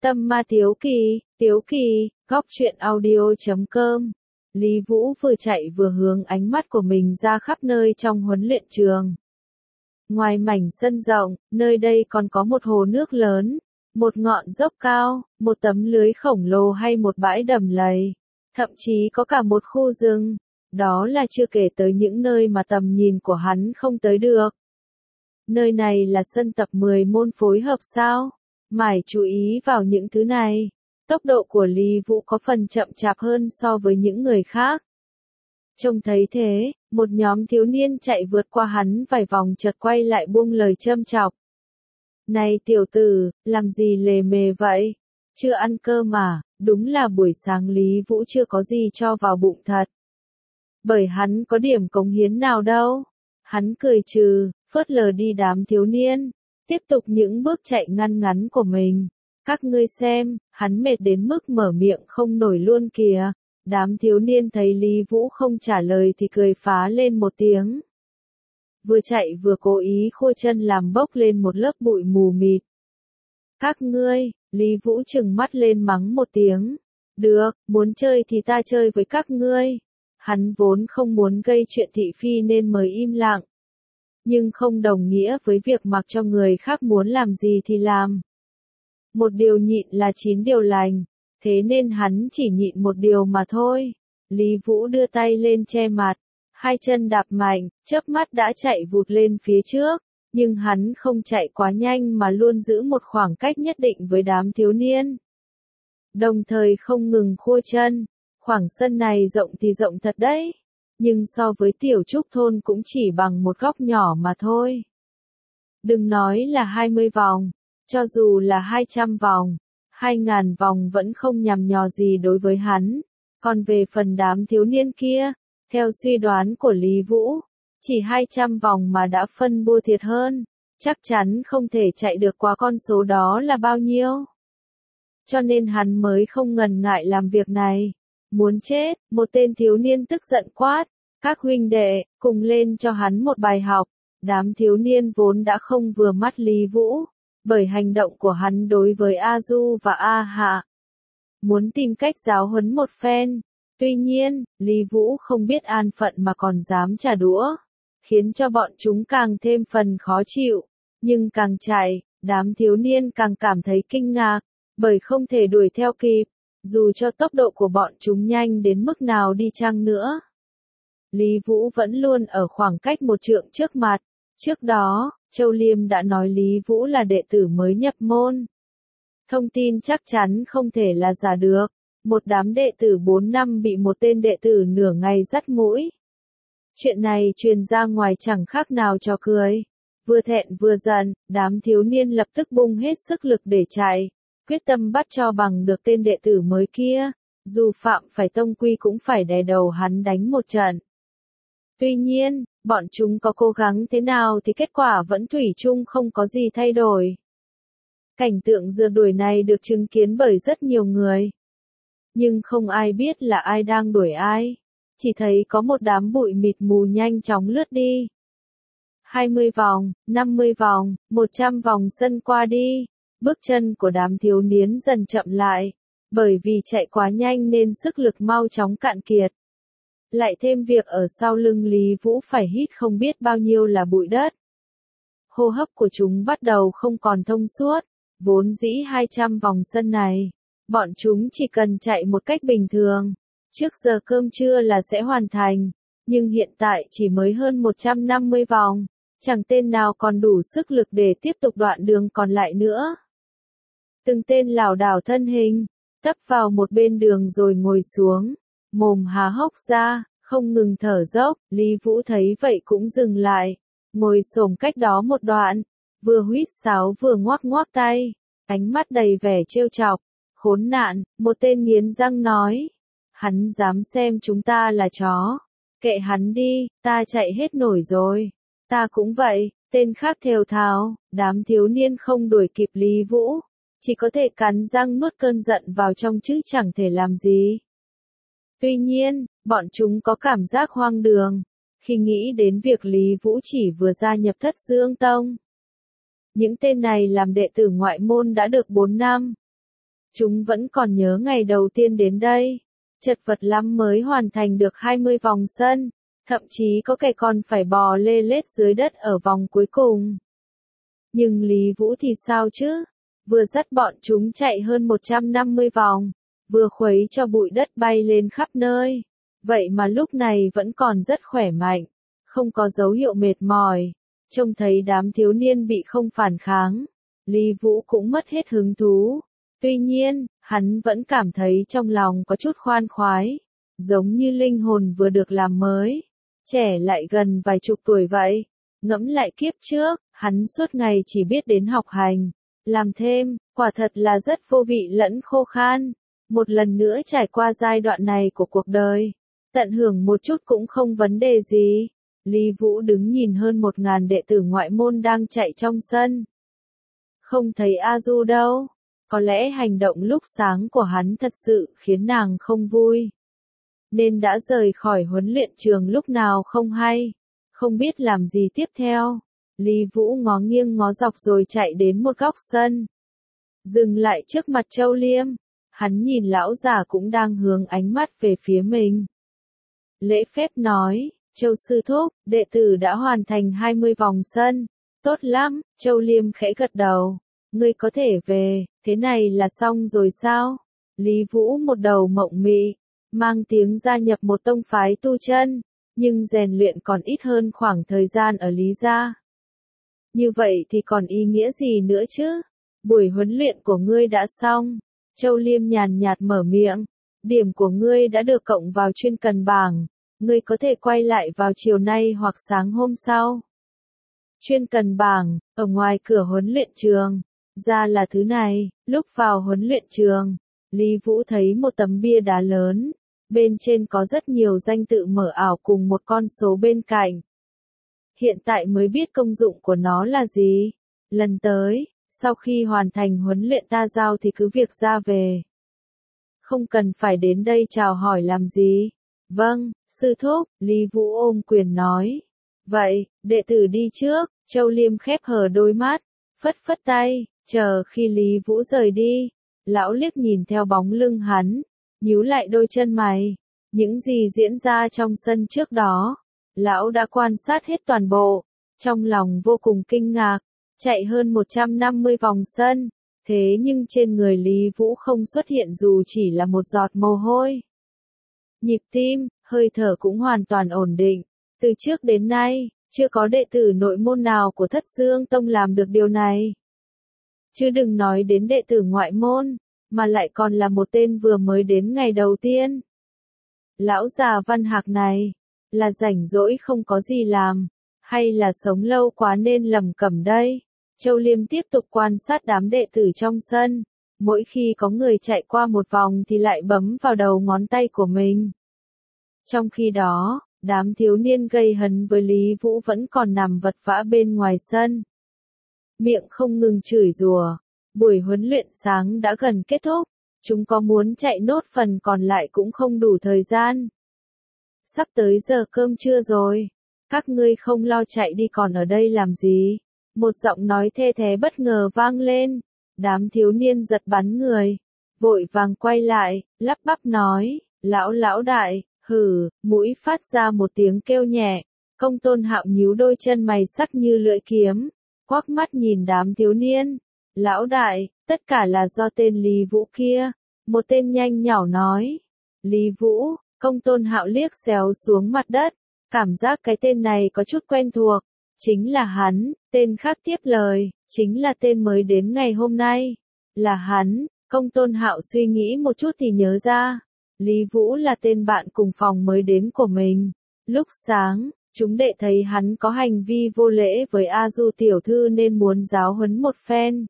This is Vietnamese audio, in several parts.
Tâm ma Tiếu Kỳ, góc truyện audio.com. Lý Vũ vừa chạy vừa hướng ánh mắt của mình ra khắp nơi trong huấn luyện trường. Ngoài mảnh sân rộng, nơi đây còn có một hồ nước lớn, một ngọn dốc cao, một tấm lưới khổng lồ hay một bãi đầm lầy, thậm chí có cả một khu rừng. Đó là chưa kể tới những nơi mà tầm nhìn của hắn không tới được. Nơi này là sân tập 10 môn phối hợp sao? Mải chú ý vào những thứ này. Tốc độ của Lý Vũ có phần chậm chạp hơn so với những người khác. Trông thấy thế, một nhóm thiếu niên chạy vượt qua hắn vài vòng chợt quay lại buông lời châm chọc. Này tiểu tử, làm gì lề mề vậy? Chưa ăn cơm à? Đúng là buổi sáng Lý Vũ chưa có gì cho vào bụng thật. Bởi hắn có điểm cống hiến nào đâu. Hắn cười trừ, phớt lờ đi đám thiếu niên, tiếp tục những bước chạy ngăn ngắn của mình. Các ngươi xem, hắn mệt đến mức mở miệng không nổi luôn kìa. Đám thiếu niên thấy Lý Vũ không trả lời thì cười phá lên một tiếng. Vừa chạy vừa cố ý khua chân làm bốc lên một lớp bụi mù mịt. Các ngươi, Lý Vũ trừng mắt lên mắng một tiếng. Được, muốn chơi thì ta chơi với các ngươi. Hắn vốn không muốn gây chuyện thị phi nên mới im lặng. Nhưng không đồng nghĩa với việc mặc cho người khác muốn làm gì thì làm. Một điều nhịn là 9 điều lành, thế nên hắn chỉ nhịn một điều mà thôi. Lý Vũ đưa tay lên che mặt, hai chân đạp mạnh, chớp mắt đã chạy vụt lên phía trước, nhưng hắn không chạy quá nhanh mà luôn giữ một khoảng cách nhất định với đám thiếu niên. Đồng thời không ngừng khua chân, khoảng sân này rộng thì rộng thật đấy, nhưng so với tiểu trúc thôn cũng chỉ bằng một góc nhỏ mà thôi. Đừng nói là 20 vòng, cho dù là 200 vòng, 2000 vòng vẫn không nhằm nhò gì đối với hắn. Còn về phần đám thiếu niên kia, theo suy đoán của Lý Vũ, chỉ 200 vòng mà đã phân bua thiệt hơn, chắc chắn không thể chạy được qua con số đó là bao nhiêu. Cho nên hắn mới không ngần ngại làm việc này. Muốn chết, một tên thiếu niên tức giận quát, các huynh đệ, cùng lên cho hắn một bài học. Đám thiếu niên vốn đã không vừa mắt Lý Vũ, bởi hành động của hắn đối với A Du và A Hạ. Muốn tìm cách giáo huấn một phen. Tuy nhiên, Lý Vũ không biết an phận mà còn dám trả đũa, khiến cho bọn chúng càng thêm phần khó chịu. Nhưng càng chạy, đám thiếu niên càng cảm thấy kinh ngạc, bởi không thể đuổi theo kịp, dù cho tốc độ của bọn chúng nhanh đến mức nào đi chăng nữa. Lý Vũ vẫn luôn ở khoảng cách một trượng trước mặt. Trước đó, Châu Liêm đã nói Lý Vũ là đệ tử mới nhập môn. Thông tin chắc chắn không thể là giả được. Một đám đệ tử 4 năm bị một tên đệ tử nửa ngày dắt mũi. Chuyện này truyền ra ngoài chẳng khác nào trò cười. Vừa thẹn vừa giận, đám thiếu niên lập tức bung hết sức lực để chạy, quyết tâm bắt cho bằng được tên đệ tử mới kia, dù phạm phải tông quy cũng phải đè đầu hắn đánh một trận. Tuy nhiên, bọn chúng có cố gắng thế nào thì kết quả vẫn thủy chung không có gì thay đổi. Cảnh tượng rượt đuổi này được chứng kiến bởi rất nhiều người. Nhưng không ai biết là ai đang đuổi ai. Chỉ thấy có một đám bụi mịt mù nhanh chóng lướt đi. 20 vòng, 50 vòng, 100 vòng sân qua đi. Bước chân của đám thiếu niên dần chậm lại. Bởi vì chạy quá nhanh nên sức lực mau chóng cạn kiệt. Lại thêm việc ở sau lưng Lý Vũ phải hít không biết bao nhiêu là bụi đất. Hô hấp của chúng bắt đầu không còn thông suốt. Vốn dĩ 200 vòng sân này, bọn chúng chỉ cần chạy một cách bình thường, trước giờ cơm trưa là sẽ hoàn thành, nhưng hiện tại chỉ mới hơn 150 vòng, chẳng tên nào còn đủ sức lực để tiếp tục đoạn đường còn lại nữa. Từng tên lảo đảo thân hình, tấp vào một bên đường rồi ngồi xuống, mồm há hốc ra, không ngừng thở dốc. Lý Vũ thấy vậy cũng dừng lại, ngồi xổm cách đó một đoạn, vừa huýt sáo vừa ngoác ngoác tay, ánh mắt đầy vẻ trêu chọc. Khốn nạn, một tên nghiến răng nói. Hắn dám xem chúng ta là chó. Kệ hắn đi, ta chạy hết nổi rồi. Ta cũng vậy, tên khác thều thào. Đám thiếu niên không đuổi kịp Lý Vũ, chỉ có thể cắn răng nuốt cơn giận vào trong chứ chẳng thể làm gì. Tuy nhiên, bọn chúng có cảm giác hoang đường khi nghĩ đến việc Lý Vũ chỉ vừa gia nhập Thất Dương Tông. Những tên này làm đệ tử ngoại môn đã được 4 năm. Chúng vẫn còn nhớ ngày đầu tiên đến đây. Chật vật lắm mới hoàn thành được 20 vòng sân. Thậm chí có kẻ còn phải bò lê lết dưới đất ở vòng cuối cùng. Nhưng Lý Vũ thì sao chứ? Vừa dắt bọn chúng chạy hơn 150 vòng, vừa khuấy cho bụi đất bay lên khắp nơi. Vậy mà lúc này vẫn còn rất khỏe mạnh, không có dấu hiệu mệt mỏi. Trông thấy đám thiếu niên bị không phản kháng, Lý Vũ cũng mất hết hứng thú. Tuy nhiên, hắn vẫn cảm thấy trong lòng có chút khoan khoái, giống như linh hồn vừa được làm mới, trẻ lại gần vài chục tuổi vậy. Ngẫm lại kiếp trước, hắn suốt ngày chỉ biết đến học hành, làm thêm, quả thật là rất vô vị lẫn khô khan. Một lần nữa trải qua giai đoạn này của cuộc đời, tận hưởng một chút cũng không vấn đề gì. Lý Vũ đứng nhìn hơn 1.000 đệ tử ngoại môn đang chạy trong sân. Không thấy A Du đâu. Có lẽ hành động lúc sáng của hắn thật sự khiến nàng không vui, nên đã rời khỏi huấn luyện trường lúc nào không hay, không biết làm gì tiếp theo. Lý Vũ ngó nghiêng ngó dọc rồi chạy đến một góc sân, dừng lại trước mặt Châu Liêm. Hắn nhìn lão già cũng đang hướng ánh mắt về phía mình. Lễ phép nói, Châu sư thúc, đệ tử đã hoàn thành 20 vòng sân. Tốt lắm, Châu Liêm khẽ gật đầu. Ngươi có thể về, thế này là xong rồi sao? Lý Vũ một đầu mộng mị, mang tiếng gia nhập một tông phái tu chân, nhưng rèn luyện còn ít hơn khoảng thời gian ở Lý gia. Như vậy thì còn ý nghĩa gì nữa chứ? Buổi huấn luyện của ngươi đã xong. Châu Liêm nhàn nhạt mở miệng. Điểm của ngươi đã được cộng vào chuyên cần bảng. Ngươi có thể quay lại vào chiều nay hoặc sáng hôm sau. Chuyên cần bảng, ở ngoài cửa huấn luyện trường. Ra là thứ này, lúc vào huấn luyện trường, Lý Vũ thấy một tấm bia đá lớn. Bên trên có rất nhiều danh tự mờ ảo cùng một con số bên cạnh. Hiện tại mới biết công dụng của nó là gì. Lần tới, sau khi hoàn thành huấn luyện ta giao thì cứ việc ra về. Không cần phải đến đây chào hỏi làm gì. Vâng, sư thúc, Lý Vũ ôm quyền nói. Vậy, đệ tử đi trước. Châu Liêm khép hờ đôi mắt, phất phất tay, chờ khi Lý Vũ rời đi. Lão liếc nhìn theo bóng lưng hắn, nhíu lại đôi chân mày. Những gì diễn ra trong sân trước đó, lão đã quan sát hết toàn bộ, trong lòng vô cùng kinh ngạc. Chạy hơn 150 vòng sân, thế nhưng trên người Lý Vũ không xuất hiện dù chỉ là một giọt mồ hôi. Nhịp tim, hơi thở cũng hoàn toàn ổn định. Từ trước đến nay, chưa có đệ tử nội môn nào của Thất Dương Tông làm được điều này. Chứ đừng nói đến đệ tử ngoại môn, mà lại còn là một tên vừa mới đến ngày đầu tiên. Lão già Văn Hạc này, là rảnh rỗi không có gì làm, hay là sống lâu quá nên lầm cẩm đây? Châu Liêm tiếp tục quan sát đám đệ tử trong sân, mỗi khi có người chạy qua một vòng thì lại bấm vào đầu ngón tay của mình. Trong khi đó, đám thiếu niên gây hấn với Lý Vũ vẫn còn nằm vật vã bên ngoài sân. Miệng không ngừng chửi rủa. Buổi huấn luyện sáng đã gần kết thúc, chúng có muốn chạy nốt phần còn lại cũng không đủ thời gian. Sắp tới giờ cơm trưa rồi, các ngươi không lo chạy đi còn ở đây làm gì? Một giọng nói thê thé bất ngờ vang lên, đám thiếu niên giật bắn người, vội vàng quay lại, lắp bắp nói, lão đại, hừ, mũi phát ra một tiếng kêu nhẹ. Công Tôn Hạo nhíu đôi chân mày sắc như lưỡi kiếm, quắc mắt nhìn đám thiếu niên. Lão đại, tất cả là do tên Lý Vũ kia. Một tên nhanh nhỏ nói. Lý Vũ, Công Tôn Hạo liếc xéo xuống mặt đất. Cảm giác cái tên này có chút quen thuộc. Chính là hắn, tên khác tiếp lời. Chính là tên mới đến ngày hôm nay. Là hắn, Công Tôn Hạo suy nghĩ một chút thì nhớ ra. Lý Vũ là tên bạn cùng phòng mới đến của mình. Lúc sáng, chúng đệ thấy hắn có hành vi vô lễ với A Du tiểu thư nên muốn giáo huấn một phen.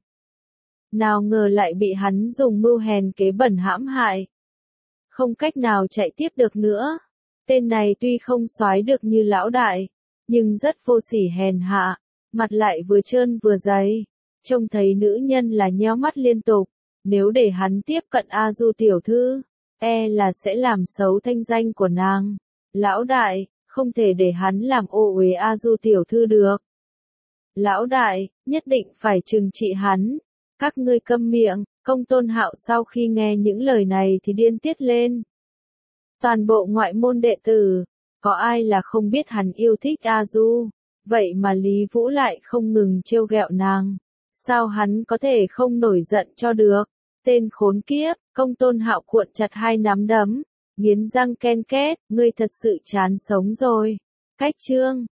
Nào ngờ lại bị hắn dùng mưu hèn kế bẩn hãm hại. Không cách nào chạy tiếp được nữa. Tên này tuy không soái được như lão đại, nhưng rất vô sỉ hèn hạ, mặt lại vừa trơn vừa dày. Trông thấy nữ nhân là nheo mắt liên tục. Nếu để hắn tiếp cận A Du tiểu thư, e là sẽ làm xấu thanh danh của nàng. Lão đại, không thể để hắn làm ô uế A Du tiểu thư được. Lão đại, nhất định phải trừng trị hắn. Các ngươi câm miệng, Công Tôn Hạo sau khi nghe những lời này thì điên tiết lên. Toàn bộ ngoại môn đệ tử, có ai là không biết hắn yêu thích A Du, vậy mà Lý Vũ lại không ngừng trêu ghẹo nàng. Sao hắn có thể không nổi giận cho được? Tên khốn kiếp, Công Tôn Hạo cuộn chặt hai nắm đấm, nghiến răng ken két, ngươi thật sự chán sống rồi. Cách chương